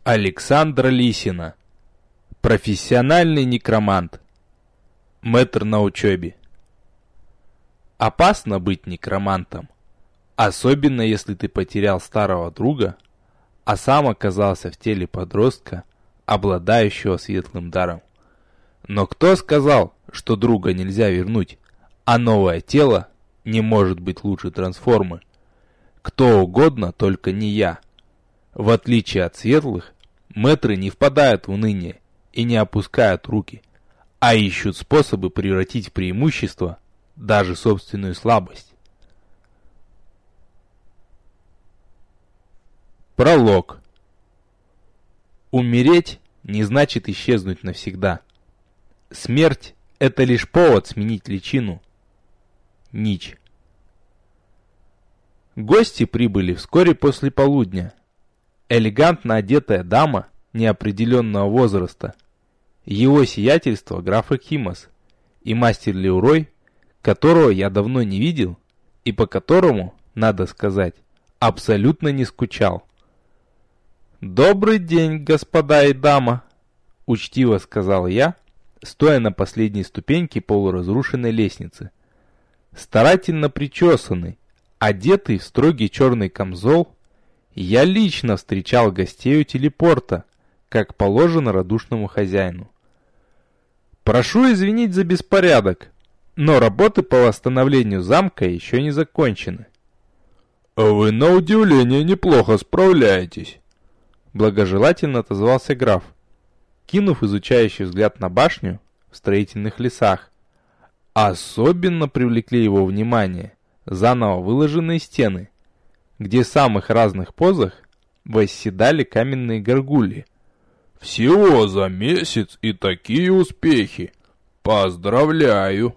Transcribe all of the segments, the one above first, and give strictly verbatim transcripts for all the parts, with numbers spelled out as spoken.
Александра Лисина. Профессиональный некромант. Мэтр на учебе. Опасно быть некромантом, особенно если ты потерял старого друга, а сам оказался в теле подростка, обладающего светлым даром. Но кто сказал, что друга нельзя вернуть, а новое тело не может быть лучше трансформы? Кто угодно, только не я. В отличие от светлых, мэтры не впадают в уныние и не опускают руки, а ищут способы превратить в преимущество даже собственную слабость. Пролог. Умереть не значит исчезнуть навсегда. Смерть — это лишь повод сменить личину. Нич. Гости прибыли вскоре после полудня. Элегантно одетая дама неопределенного возраста, его сиятельство граф Экхимос и мастер Леурой, которого я давно не видел и по которому, надо сказать, абсолютно не скучал. «Добрый день, господа и дама», — учтиво сказал я, стоя на последней ступеньке полуразрушенной лестницы. Старательно причесанный, одетый в строгий черный камзол, я лично встречал гостей у телепорта, как положено радушному хозяину. Прошу извинить за беспорядок, но работы по восстановлению замка еще не закончены. Вы на удивление неплохо справляетесь, благожелательно отозвался граф, кинув изучающий взгляд на башню в строительных лесах. Особенно привлекли его внимание заново выложенные стены, где в самых разных позах восседали каменные горгульи. Всего за месяц и такие успехи. Поздравляю.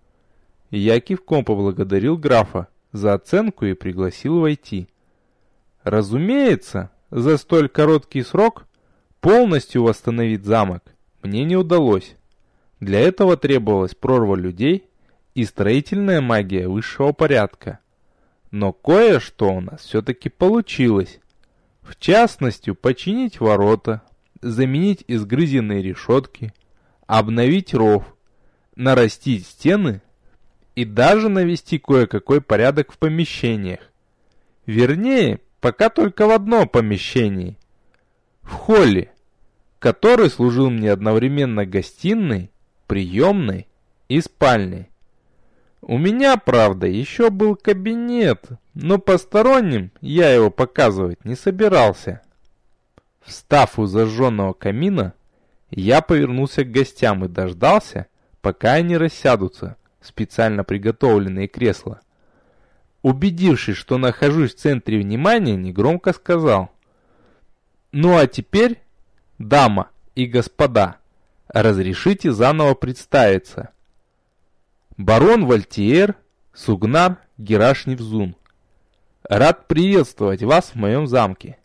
Я кивком поблагодарил графа за оценку и пригласил войти. Разумеется, за столь короткий срок полностью восстановить замок мне не удалось. Для этого требовалась прорва людей и строительная магия высшего порядка. Но кое-что у нас все-таки получилось. В частности, починить ворота, заменить изгрызенные решетки, обновить ров, нарастить стены и даже навести кое-какой порядок в помещениях. Вернее, пока только в одном помещении. В холле, который служил мне одновременно гостиной, приемной и спальней. У меня, правда, еще был кабинет, но посторонним я его показывать не собирался. Встав у зажженного камина, я повернулся к гостям и дождался, пока они рассядутся в специально приготовленные кресла. Убедившись, что нахожусь в центре внимания, негромко сказал: «Ну а теперь, дама и господа, разрешите заново представиться. Барон Вальтиер Сугнар Гераш-Невзун. Рад приветствовать вас в моем замке».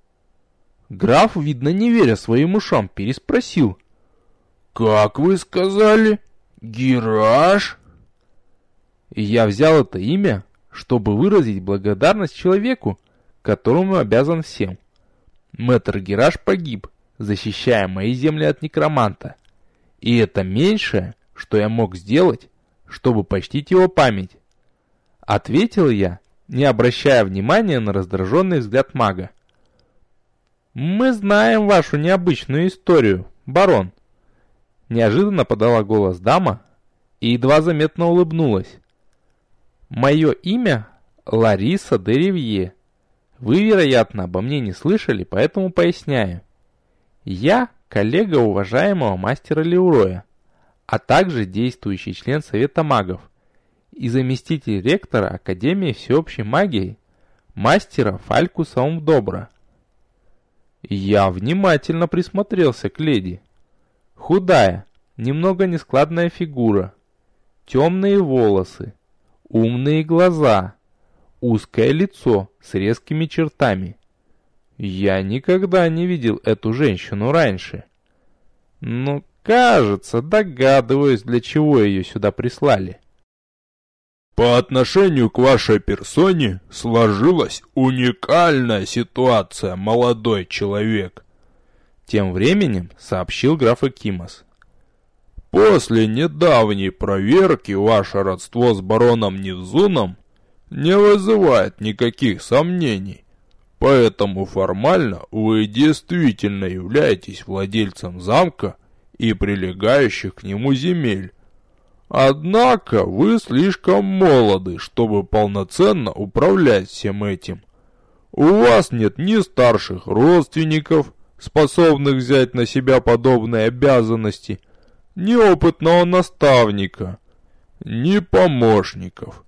Граф, видно не веря своим ушам, переспросил: «Как вы сказали? Гераш?» И я взял это имя, чтобы выразить благодарность человеку, которому обязан всем. Мэтр Гераш погиб, защищая мои земли от некроманта. И это меньшее, что я мог сделать, чтобы почтить его память. Ответил я, не обращая внимания на раздраженный взгляд мага. «Мы знаем вашу необычную историю, барон», — неожиданно подала голос дама и едва заметно улыбнулась. «Мое имя Лариса де Ривье. Вы, вероятно, обо мне не слышали, поэтому поясняю. Я коллега уважаемого мастера Леуроя, а также действующий член Совета магов и заместитель ректора Академии всеобщей магии мастера Фалькуса Умдобра». Я внимательно присмотрелся к леди. Худая, немного нескладная фигура, темные волосы, умные глаза, узкое лицо с резкими чертами. Я никогда не видел эту женщину раньше. Но, кажется, догадываюсь, для чего ее сюда прислали. По отношению к вашей персоне сложилась уникальная ситуация, молодой человек. Тем временем сообщил граф Экимос. После недавней проверки ваше родство с бароном Невзуном не вызывает никаких сомнений, поэтому формально вы действительно являетесь владельцем замка и прилегающих к нему земель. Однако вы слишком молоды, чтобы полноценно управлять всем этим. У вас нет ни старших родственников, способных взять на себя подобные обязанности, ни опытного наставника, ни помощников.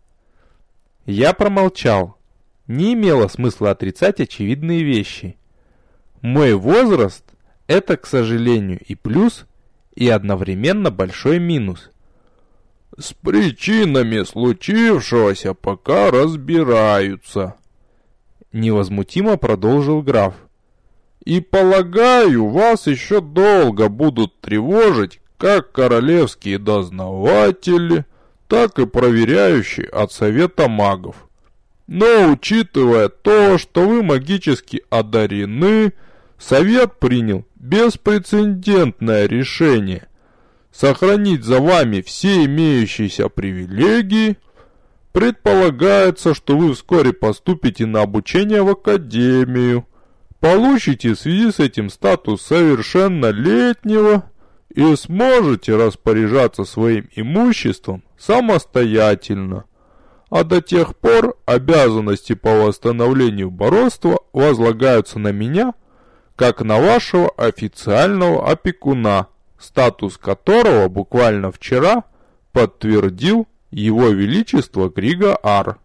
Я промолчал. Не имело смысла отрицать очевидные вещи. Мой возраст – это, к сожалению, и плюс, и одновременно большой минус. С причинами случившегося пока разбираются, невозмутимо продолжил граф. И полагаю, вас еще долго будут тревожить как королевские дознаватели, так и проверяющие от совета магов. Но учитывая то, что вы магически одарены, совет принял беспрецедентное решение сохранить за вами все имеющиеся привилегии. Предполагается, что вы вскоре поступите на обучение в академию, получите в связи с этим статус совершеннолетнего и сможете распоряжаться своим имуществом самостоятельно. А до тех пор обязанности по восстановлению баронства возлагаются на меня, как на вашего официального опекуна, статус которого буквально вчера подтвердил Его Величество Григаар.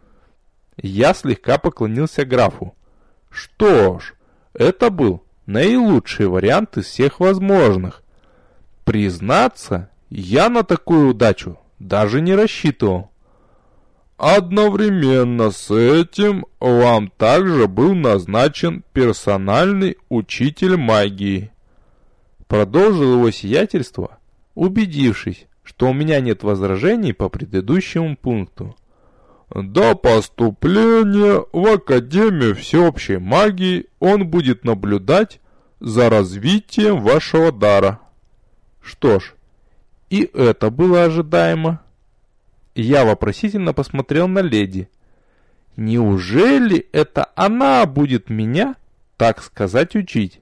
Я слегка поклонился графу. Что ж, это был наилучший вариант из всех возможных. Признаться, я на такую удачу даже не рассчитывал. Одновременно с этим вам также был назначен персональный учитель магии. Продолжил его сиятельство, убедившись, что у меня нет возражений по предыдущему пункту. До поступления в Академию всеобщей магии он будет наблюдать за развитием вашего дара. Что ж, и это было ожидаемо. Я вопросительно посмотрел на леди. Неужели это она будет меня, так сказать, учить?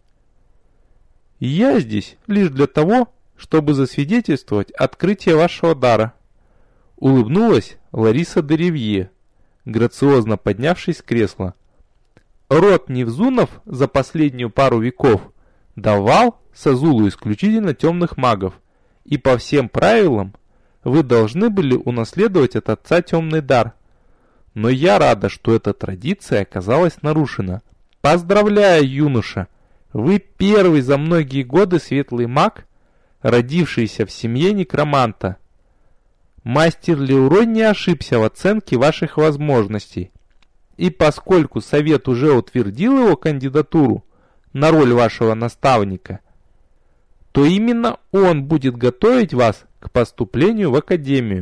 Я здесь лишь для того, чтобы засвидетельствовать открытие вашего дара. Улыбнулась Лариса де Ривье, грациозно поднявшись с кресла. Род Невзунов за последнюю пару веков давал Сазулу исключительно темных магов, и по всем правилам вы должны были унаследовать от отца темный дар. Но я рада, что эта традиция оказалась нарушена. Поздравляю, юноша! Вы первый за многие годы светлый маг, родившийся в семье некроманта. Мастер Леурой не ошибся в оценке ваших возможностей. И поскольку совет уже утвердил его кандидатуру на роль вашего наставника, то именно он будет готовить вас к поступлению в академию.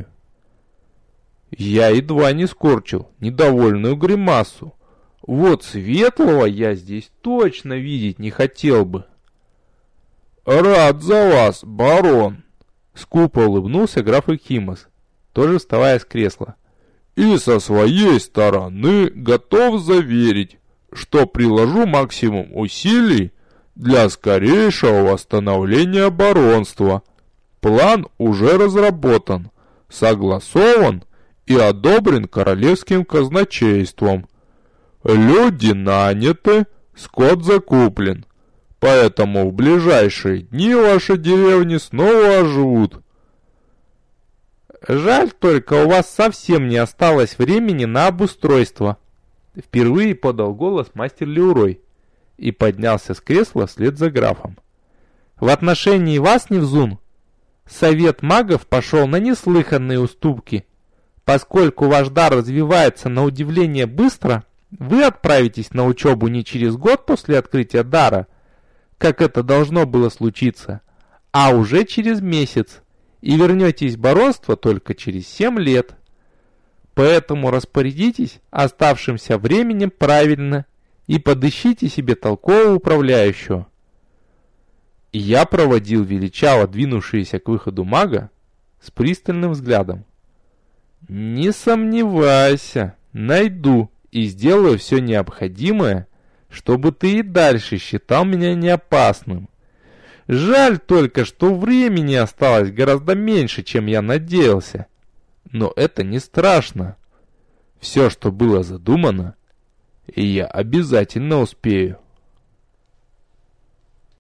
Я едва не скорчил недовольную гримасу. Вот светлого я здесь точно видеть не хотел бы. Рад за вас, барон, скупо улыбнулся граф Экимос, тоже вставая с кресла. И со своей стороны готов заверить, что приложу максимум усилий для скорейшего восстановления баронства. План уже разработан, согласован и одобрен королевским казначейством. Люди наняты, скот закуплен, поэтому в ближайшие дни ваши деревни снова оживут. Жаль только, у вас совсем не осталось времени на обустройство. Впервые подал голос мастер Леурой и поднялся с кресла вслед за графом. В отношении вас, Невзун, совет магов пошел на неслыханные уступки. Поскольку ваш дар развивается на удивление быстро, вы отправитесь на учебу не через год после открытия дара, как это должно было случиться, а уже через месяц, и вернетесь в баронство только через семь лет. Поэтому распорядитесь оставшимся временем правильно и подыщите себе толкового управляющего. Я проводил величаво двинувшийся к выходу мага с пристальным взглядом. «Не сомневайся, найду и сделаю все необходимое, чтобы ты и дальше считал меня неопасным. Жаль только, что времени осталось гораздо меньше, чем я надеялся. Но это не страшно. Все, что было задумано, и я обязательно успею».